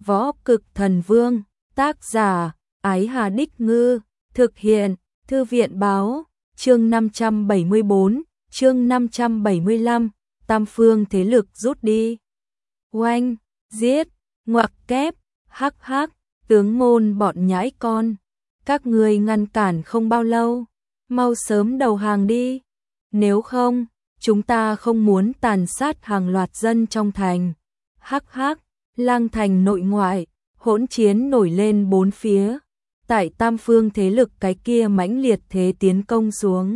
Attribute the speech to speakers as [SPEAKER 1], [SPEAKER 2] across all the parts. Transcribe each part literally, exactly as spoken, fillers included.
[SPEAKER 1] Võ Cực Thần Vương, tác giả, Ái Hà Đích Ngư, thực hiện, Thư viện báo, chương năm trăm bảy mươi bốn, chương năm trăm bảy mươi lăm, tam phương thế lực rút đi. Oanh, giết, ngoặc kép, hắc hắc, tướng môn bọn nhãi con. Các người ngăn cản không bao lâu, mau sớm đầu hàng đi. Nếu không, chúng ta không muốn tàn sát hàng loạt dân trong thành. Hắc hắc, Lang thành nội ngoại, hỗn chiến nổi lên bốn phía. Tại tam phương thế lực cái kia mãnh liệt thế tiến công xuống.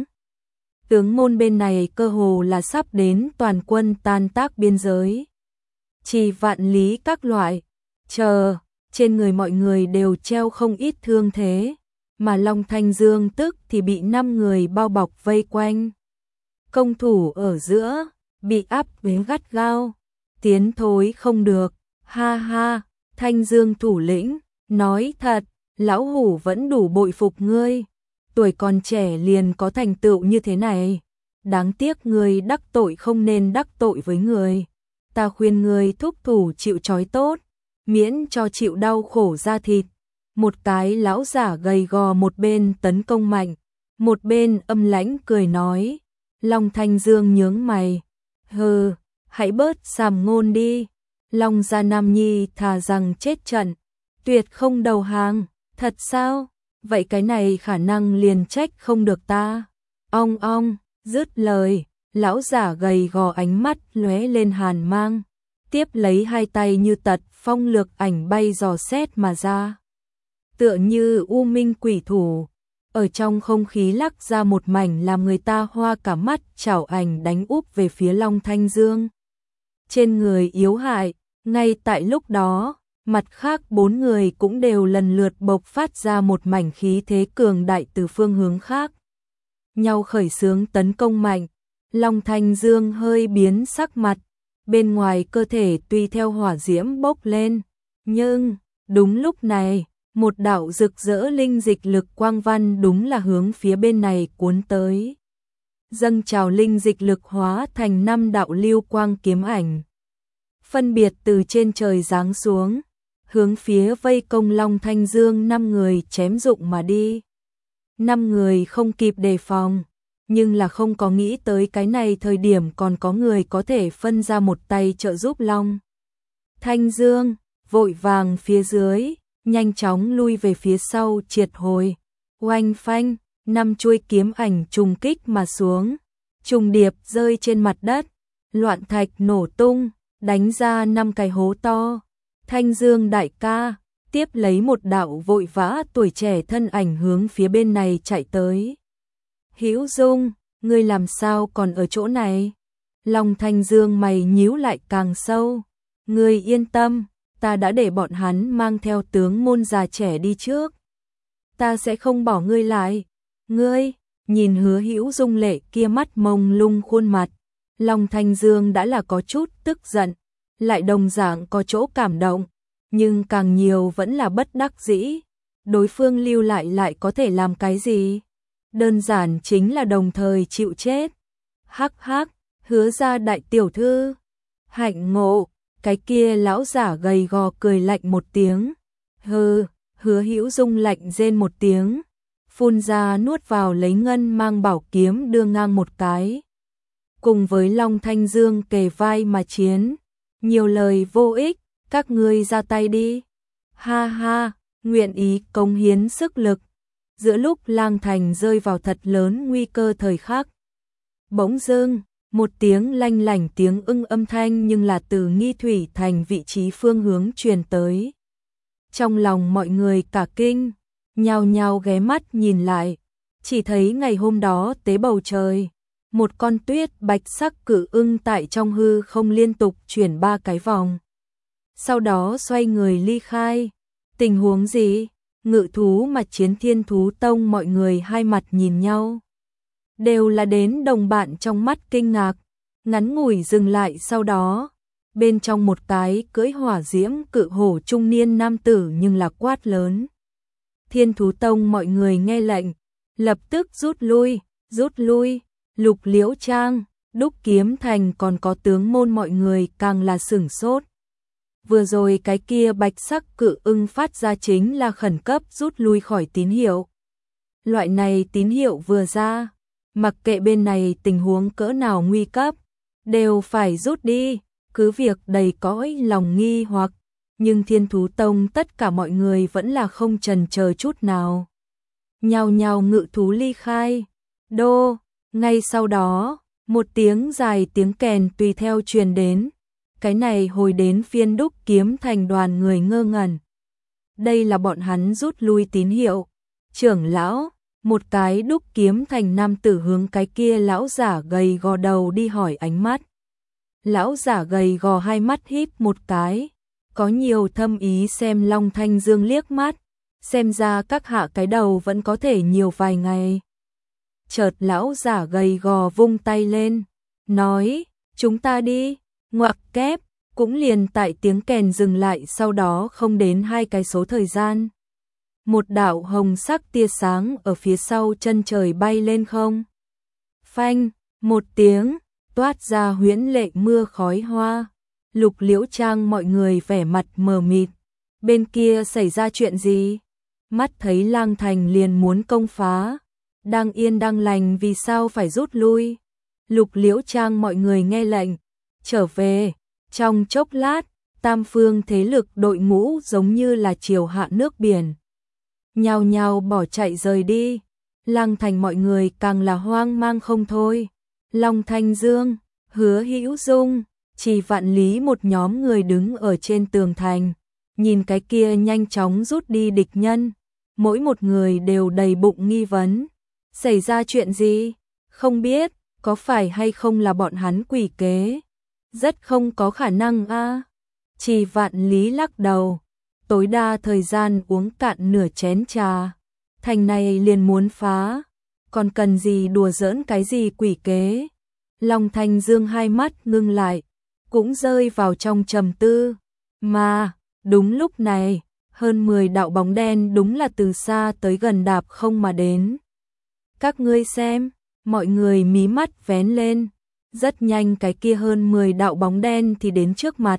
[SPEAKER 1] Tướng môn bên này cơ hồ là sắp đến toàn quân tan tác biên giới. Chỉ vạn lý các loại, chờ, trên người mọi người đều treo không ít thương thế, mà Long Thanh Dương tức thì bị năm người bao bọc vây quanh. Công thủ ở giữa, bị áp đến gắt gao, tiến thối không được, ha ha, Thanh Dương thủ lĩnh, nói thật, lão hủ vẫn đủ bội phục ngươi, tuổi còn trẻ liền có thành tựu như thế này, đáng tiếc ngươi đắc tội không nên đắc tội với người, ta khuyên ngươi thúc thủ chịu trói tốt, miễn cho chịu đau khổ da thịt. Một cái lão giả gầy gò một bên tấn công mạnh, một bên âm lãnh cười nói. Long Thanh Dương nhướng mày, hừ, hãy bớt sàm ngôn đi. Long gia Nam Nhi thà rằng chết trận, tuyệt không đầu hàng. Thật sao? Vậy cái này khả năng liền trách không được ta. Ong ong, dứt lời, lão giả gầy gò ánh mắt lóe lên hàn mang, tiếp lấy hai tay như tật phong lược ảnh bay dò xét mà ra. Tựa như u minh quỷ thủ, ở trong không khí lắc ra một mảnh làm người ta hoa cả mắt chảo ảnh đánh úp về phía Long Thanh Dương. Trên người yếu hại, ngay tại lúc đó, mặt khác bốn người cũng đều lần lượt bộc phát ra một mảnh khí thế cường đại từ phương hướng khác. Nhau khởi xướng tấn công mạnh, Long Thanh Dương hơi biến sắc mặt, bên ngoài cơ thể tùy theo hỏa diễm bốc lên, nhưng đúng lúc này, một đạo rực rỡ linh dịch lực quang văn đúng là hướng phía bên này cuốn tới. Dâng trào linh dịch lực hóa thành năm đạo lưu quang kiếm ảnh, phân biệt từ trên trời giáng xuống, hướng phía vây công Long Thanh Dương năm người chém dụng mà đi. Năm người không kịp đề phòng, nhưng là không có nghĩ tới cái này thời điểm còn có người có thể phân ra một tay trợ giúp Long Thanh Dương, vội vàng phía dưới, nhanh chóng lui về phía sau triệt hồi. Oanh phanh, năm chuôi kiếm ảnh trùng kích mà xuống, trùng điệp rơi trên mặt đất, loạn thạch nổ tung, đánh ra năm cái hố to. Thanh Dương đại ca, tiếp lấy một đạo vội vã tuổi trẻ thân ảnh hướng phía bên này chạy tới. Hữu Dung, ngươi làm sao còn ở chỗ này? Long Thanh Dương mày nhíu lại càng sâu. Ngươi yên tâm, ta đã để bọn hắn mang theo tướng môn già trẻ đi trước. Ta sẽ không bỏ ngươi lại. Ngươi, nhìn Hứa Hữu Dung lệ kia mắt mông lung khuôn mặt, Long Thanh Dương đã là có chút tức giận, lại đồng dạng có chỗ cảm động, nhưng càng nhiều vẫn là bất đắc dĩ. Đối phương lưu lại lại có thể làm cái gì? Đơn giản chính là đồng thời chịu chết. Hắc hắc, Hứa gia đại tiểu thư, hạnh ngộ. Cái kia lão giả gầy gò cười lạnh một tiếng. Hừ, Hứa Hữu Dung lạnh rên một tiếng, phun ra nuốt vào lấy ngân mang bảo kiếm đưa ngang một cái. Cùng với Long Thanh Dương kề vai mà chiến, nhiều lời vô ích, các ngươi ra tay đi. Ha ha, nguyện ý cống hiến sức lực. Giữa lúc Lang thành rơi vào thật lớn nguy cơ thời khắc, bỗng dưng một tiếng lanh lảnh tiếng ưng âm thanh nhưng là từ Nghi Thủy thành vị trí phương hướng truyền tới. Trong lòng mọi người cả kinh, nhao nhao ghé mắt nhìn lại, chỉ thấy ngày hôm đó tế bầu trời, một con tuyết bạch sắc cự ưng tại trong hư không liên tục chuyển ba cái vòng. Sau đó xoay người ly khai. Tình huống gì? Ngự thú mà chiến Thiên Thú Tông mọi người hai mặt nhìn nhau. Đều là đến đồng bạn trong mắt kinh ngạc, ngắn ngủi dừng lại sau đó. Bên trong một cái cưỡi hỏa diễm cự hổ trung niên nam tử nhưng là quát lớn. Thiên Thú Tông mọi người nghe lệnh, lập tức rút lui, rút lui. Lục Liễu Trang, Đúc Kiếm Thành còn có tướng môn mọi người càng là sửng sốt. vừa rồi cái kia bạch sắc cự ưng phát ra chính là khẩn cấp rút lui khỏi tín hiệu. Loại này tín hiệu vừa ra, mặc kệ bên này tình huống cỡ nào nguy cấp, đều phải rút đi, cứ việc đầy cõi lòng nghi hoặc, nhưng Thiên Thú Tông tất cả mọi người vẫn là không chần chờ chút nào. Nhào nhào ngự thú ly khai, đô, ngay sau đó, một tiếng dài tiếng kèn tùy theo truyền đến, cái này hồi đến phiên Đúc Kiếm Thành đoàn người ngơ ngẩn. Đây là bọn hắn rút lui tín hiệu, trưởng lão, một cái Đúc Kiếm Thành nam tử hướng cái kia lão giả gầy gò đầu đi hỏi ánh mắt. Lão giả gầy gò hai mắt híp một cái, có nhiều thâm ý xem Long Thanh Dương liếc mắt, xem ra các hạ cái đầu vẫn có thể nhiều vài ngày. Chợt lão giả gầy gò vung tay lên, nói, chúng ta đi, ngoặc kép, cũng liền tại tiếng kèn dừng lại sau đó không đến hai cái số thời gian. Một đạo hồng sắc tia sáng ở phía sau chân trời bay lên không. Phanh, một tiếng, toát ra huyễn lệ mưa khói hoa. Lục Liễu Trang mọi người vẻ mặt mờ mịt. Bên kia xảy ra chuyện gì? Mắt thấy Lang Thành liền muốn công phá. Đang yên đang lành vì sao phải rút lui? Lục Liễu Trang mọi người nghe lệnh, trở về. Trong chốc lát, tam phương thế lực đội ngũ giống như là triều hạ nước biển. Nhào nhào bỏ chạy rời đi. Lang Thành mọi người càng là hoang mang không thôi. Long Thanh Dương, Hứa Hữu Dung, Chỉ Vạn Lý một nhóm người đứng ở trên tường thành, nhìn cái kia nhanh chóng rút đi địch nhân, mỗi một người đều đầy bụng nghi vấn. Xảy ra chuyện gì? Không biết, có phải hay không là bọn hắn quỷ kế? Rất không có khả năng a. À. Chỉ Vạn Lý lắc đầu, tối đa thời gian uống cạn nửa chén trà, thành này liền muốn phá, còn cần gì đùa giỡn cái gì quỷ kế. Long Thanh Dương hai mắt ngưng lại, cũng rơi vào trong trầm tư, mà đúng lúc này, hơn mười đạo bóng đen đúng là từ xa tới gần đạp không mà đến. Các ngươi xem, mọi người mí mắt vén lên, rất nhanh cái kia hơn mười đạo bóng đen thì đến trước mặt.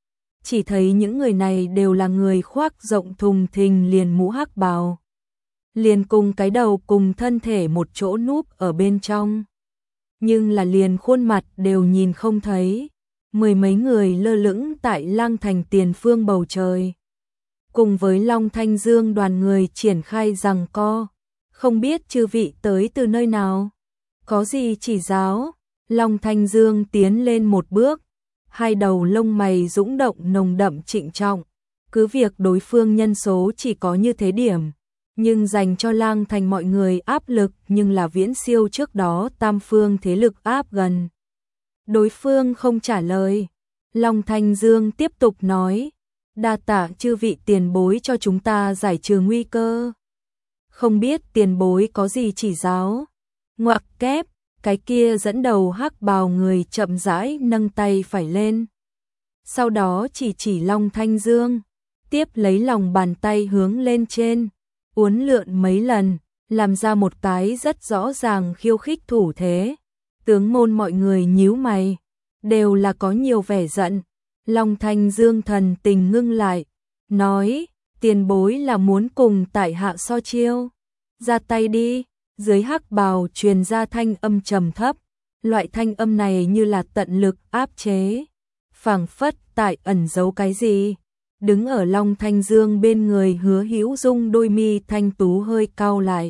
[SPEAKER 1] Chỉ thấy những người này đều là người khoác rộng thùng thình liền mũ hắc bào, liền cùng cái đầu cùng thân thể một chỗ núp ở bên trong, nhưng là liền khuôn mặt đều nhìn không thấy. Mười mấy người lơ lửng tại Lang Thành tiền phương bầu trời, cùng với Long Thanh Dương đoàn người triển khai giằng co. Không biết chư vị tới từ nơi nào, có gì chỉ giáo? Long Thanh Dương tiến lên một bước, hai đầu lông mày dũng động nồng đậm trịnh trọng. Cứ việc đối phương nhân số chỉ có như thế điểm, nhưng dành cho Lang Thành mọi người áp lực nhưng là viễn siêu trước đó tam phương thế lực áp gần. Đối phương không trả lời, Long Thanh Dương tiếp tục nói, đa tạ chư vị tiền bối cho chúng ta giải trừ nguy cơ. Không biết tiền bối có gì chỉ giáo? Ngoặc kép, cái kia dẫn đầu hắc bào người chậm rãi nâng tay phải lên. Sau đó chỉ chỉ Long Thanh Dương, tiếp lấy lòng bàn tay hướng lên trên, uốn lượn mấy lần, làm ra một cái rất rõ ràng khiêu khích thủ thế. Tướng môn mọi người nhíu mày, đều là có nhiều vẻ giận. Long Thanh Dương thần tình ngưng lại, nói, tiền bối là muốn cùng tại hạ so chiêu. Ra tay đi. Dưới hắc bào truyền ra thanh âm trầm thấp, loại thanh âm này như là tận lực áp chế, phảng phất tại ẩn giấu cái gì. Đứng ở Long Thanh Dương bên người Hứa Hữu Dung đôi mi thanh tú hơi cau lại,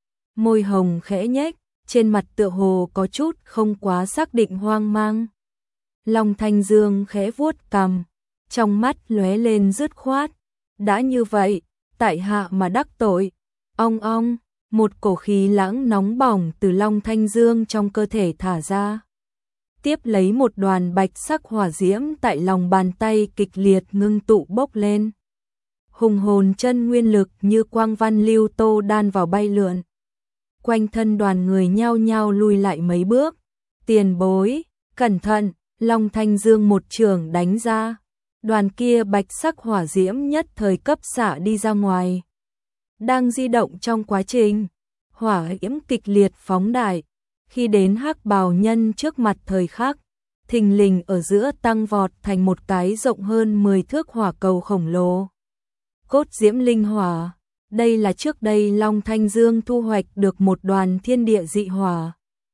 [SPEAKER 1] môi hồng khẽ nhếch, trên mặt tựa hồ có chút không quá xác định hoang mang. Long Thanh Dương khẽ vuốt cằm, trong mắt lóe lên dứt khoát, đã như vậy, tại hạ mà đắc tội. Ong ong, một cổ khí lãng nóng bỏng từ Long Thanh Dương trong cơ thể thả ra. Tiếp lấy một đoàn bạch sắc hỏa diễm tại lòng bàn tay kịch liệt ngưng tụ bốc lên. Hùng hồn chân nguyên lực như quang văn lưu tô đan vào bay lượn. Quanh thân đoàn người nhao nhao lùi lại mấy bước. Tiền bối, cẩn thận, Long Thanh Dương một trường đánh ra. Đoàn kia bạch sắc hỏa diễm nhất thời cấp xạ đi ra ngoài. Đang di động trong quá trình, hỏa diễm kịch liệt phóng đại, khi đến hắc bào nhân trước mặt thời khắc, thình lình ở giữa tăng vọt thành một cái rộng hơn mười thước hỏa cầu khổng lồ. Cốt diễm linh hỏa, đây là trước đây Long Thanh Dương thu hoạch được một đoàn thiên địa dị hỏa.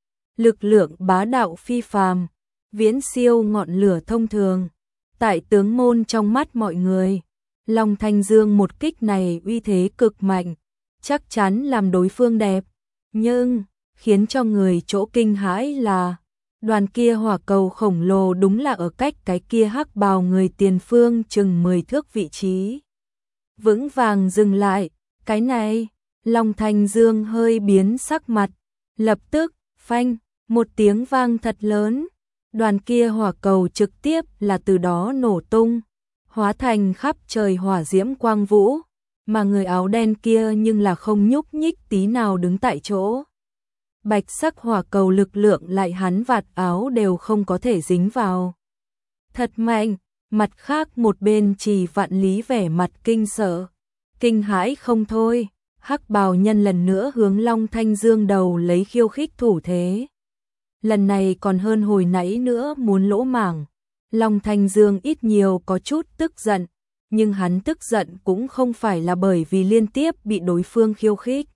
[SPEAKER 1] Lực lượng bá đạo phi phàm, viễn siêu ngọn lửa thông thường. Tại tướng môn trong mắt mọi người, Long Thanh Dương một kích này uy thế cực mạnh, chắc chắn làm đối phương đẹp. Nhưng, khiến cho người chỗ kinh hãi là, đoàn kia hỏa cầu khổng lồ đúng là ở cách cái kia hắc bào người tiền phương chừng mười thước vị trí. Vững vàng dừng lại, cái này, Long Thanh Dương hơi biến sắc mặt, lập tức, phanh, một tiếng vang thật lớn, đoàn kia hỏa cầu trực tiếp là từ đó nổ tung, hóa thành khắp trời hỏa diễm quang vũ, mà người áo đen kia nhưng là không nhúc nhích tí nào đứng tại chỗ. Bạch sắc hỏa cầu lực lượng lại hắn vạt áo đều không có thể dính vào. Thật mạnh, mặt khác một bên Trì Vạn Lý vẻ mặt kinh sợ, kinh hãi không thôi, hắc bào nhân lần nữa hướng Long Thanh Dương đầu lấy khiêu khích thủ thế. Lần này còn hơn hồi nãy nữa muốn lỗ mảng. Long Thanh Dương ít nhiều có chút tức giận, nhưng hắn tức giận cũng không phải là bởi vì liên tiếp bị đối phương khiêu khích,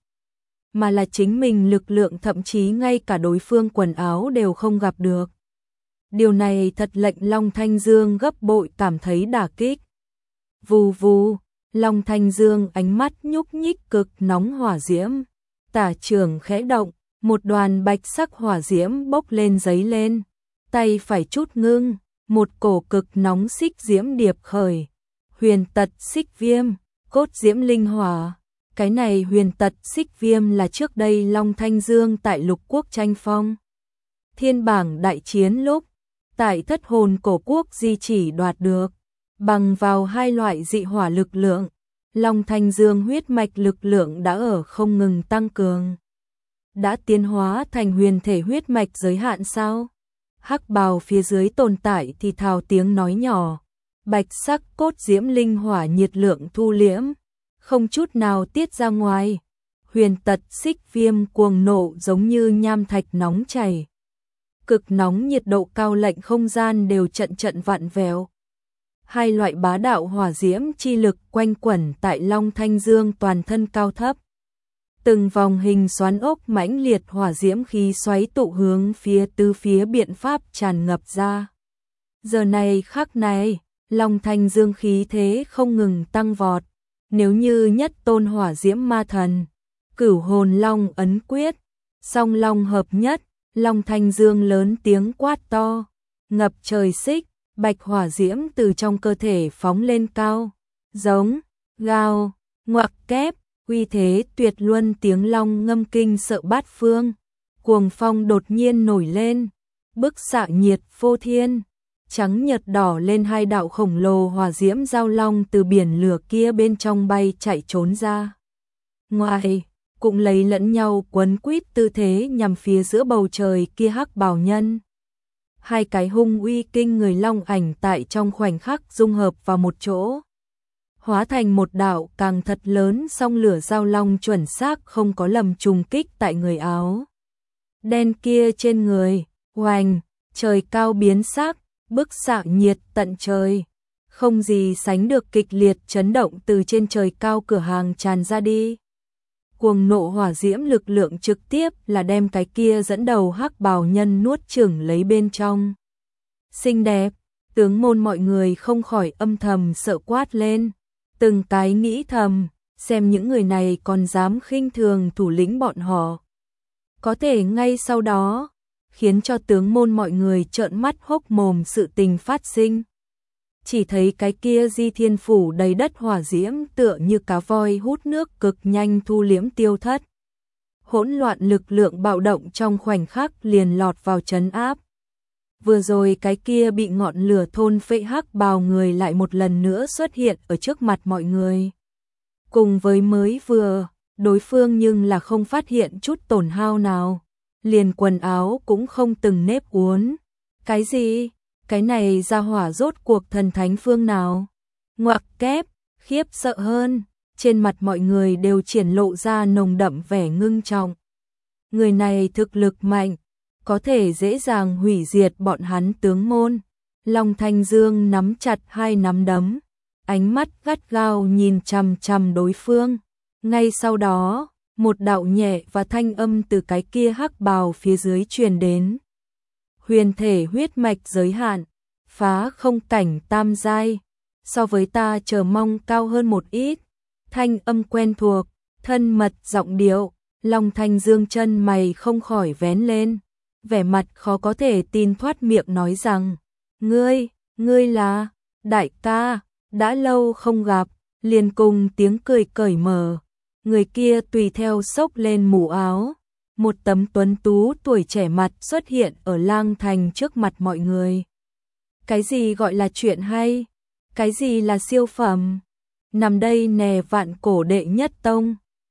[SPEAKER 1] mà là chính mình lực lượng thậm chí ngay cả đối phương quần áo đều không gặp được. Điều này thật lệnh Long Thanh Dương gấp bội cảm thấy đả kích. Vù vù, Long Thanh Dương ánh mắt nhúc nhích cực nóng hỏa diễm, tả trường khẽ động, một đoàn bạch sắc hỏa diễm bốc lên giấy lên, tay phải chút ngưng, một cổ cực nóng xích diễm điệp khởi. Huyền tật xích viêm, cốt diễm linh hỏa. Cái này huyền tật xích viêm là trước đây Long Thanh Dương tại lục quốc tranh phong thiên bảng đại chiến lúc, tại thất hồn cổ quốc di chỉ đoạt được. Bằng vào hai loại dị hỏa lực lượng, Long Thanh Dương huyết mạch lực lượng đã ở không ngừng tăng cường. Đã tiến hóa thành huyền thể huyết mạch giới hạn sao? Hắc bào phía dưới tồn tại thì thào tiếng nói nhỏ. Bạch sắc cốt diễm linh hỏa nhiệt lượng thu liễm, không chút nào tiết ra ngoài. Huyền tật xích viêm cuồng nộ giống như nham thạch nóng chảy. Cực nóng nhiệt độ cao lệnh không gian đều trận trận vặn vẹo. Hai loại bá đạo hỏa diễm chi lực quanh quẩn tại Long Thanh Dương toàn thân cao thấp. Từng vòng hình xoắn ốc mãnh liệt hỏa diễm khí xoáy tụ hướng phía tứ phía biện pháp tràn ngập ra. Giờ này khắc này, Long Thanh Dương khí thế không ngừng tăng vọt. Nếu như nhất tôn hỏa diễm ma thần, cửu hồn long ấn quyết, song long hợp nhất, Long Thanh Dương lớn tiếng quát to, ngập trời xích, bạch hỏa diễm từ trong cơ thể phóng lên cao, giống, gào, ngoặc kép, uy thế tuyệt luân tiếng long ngâm kinh sợ bát phương, cuồng phong đột nhiên nổi lên, bức xạ nhiệt phô thiên. Trắng nhật đỏ lên hai đạo khổng lồ hỏa diễm giao long từ biển lửa kia bên trong bay chạy trốn ra. Ngoài, cũng lấy lẫn nhau quấn quýt tư thế nhằm phía giữa bầu trời kia hắc bào nhân. Hai cái hung uy kinh người long ảnh tại trong khoảnh khắc dung hợp vào một chỗ. Hóa thành một đạo càng thật lớn song lửa giao long chuẩn xác không có lầm trùng kích tại người áo đen kia trên người, oành, trời cao biến sắc. Bức xạ nhiệt tận trời, không gì sánh được kịch liệt chấn động từ trên trời cao cửa hàng tràn ra đi. Cuồng nộ hỏa diễm lực lượng trực tiếp là đem cái kia dẫn đầu hắc bào nhân nuốt chửng lấy bên trong. Xinh đẹp, tướng môn mọi người không khỏi âm thầm sợ quát lên, từng cái nghĩ thầm, xem những người này còn dám khinh thường thủ lĩnh bọn họ. Có thể ngay sau đó, khiến cho tướng môn mọi người trợn mắt hốc mồm sự tình phát sinh. Chỉ thấy cái kia di thiên phủ đầy đất hỏa diễm tựa như cá voi hút nước cực nhanh thu liễm tiêu thất. Hỗn loạn lực lượng bạo động trong khoảnh khắc liền lọt vào trấn áp. Vừa rồi cái kia bị ngọn lửa thôn phệ hắc bào người lại một lần nữa xuất hiện ở trước mặt mọi người. Cùng với mới vừa, đối phương nhưng là không phát hiện chút tổn hao nào. Liền quần áo cũng không từng nếp uốn. Cái gì? Cái này ra hỏa rốt cuộc thần thánh phương nào? Ngoặc kép, khiếp sợ hơn, trên mặt mọi người đều triển lộ ra nồng đậm vẻ ngưng trọng. Người này thực lực mạnh, có thể dễ dàng hủy diệt bọn hắn tướng môn. Long Thanh Dương nắm chặt hai nắm đấm, ánh mắt gắt gao nhìn chằm chằm đối phương. Ngay sau đó, một đạo nhẹ và thanh âm từ cái kia hắc bào phía dưới truyền đến. Huyền thể huyết mạch giới hạn, phá không cảnh tam giai, so với ta chờ mong cao hơn một ít. Thanh âm quen thuộc, thân mật giọng điệu, Long Thanh Dương chân mày không khỏi vén lên, vẻ mặt khó có thể tin thoát miệng nói rằng, ngươi, ngươi là, đại ca, đã lâu không gặp, liền cùng tiếng cười cởi mở. Người kia tùy theo xốc lên mũ áo, một tấm tuấn tú tuổi trẻ mặt xuất hiện ở Lang Thành trước mặt mọi người. Cái gì gọi là chuyện hay? Cái gì là siêu phẩm? Nằm đây nè vạn cổ đệ nhất tông.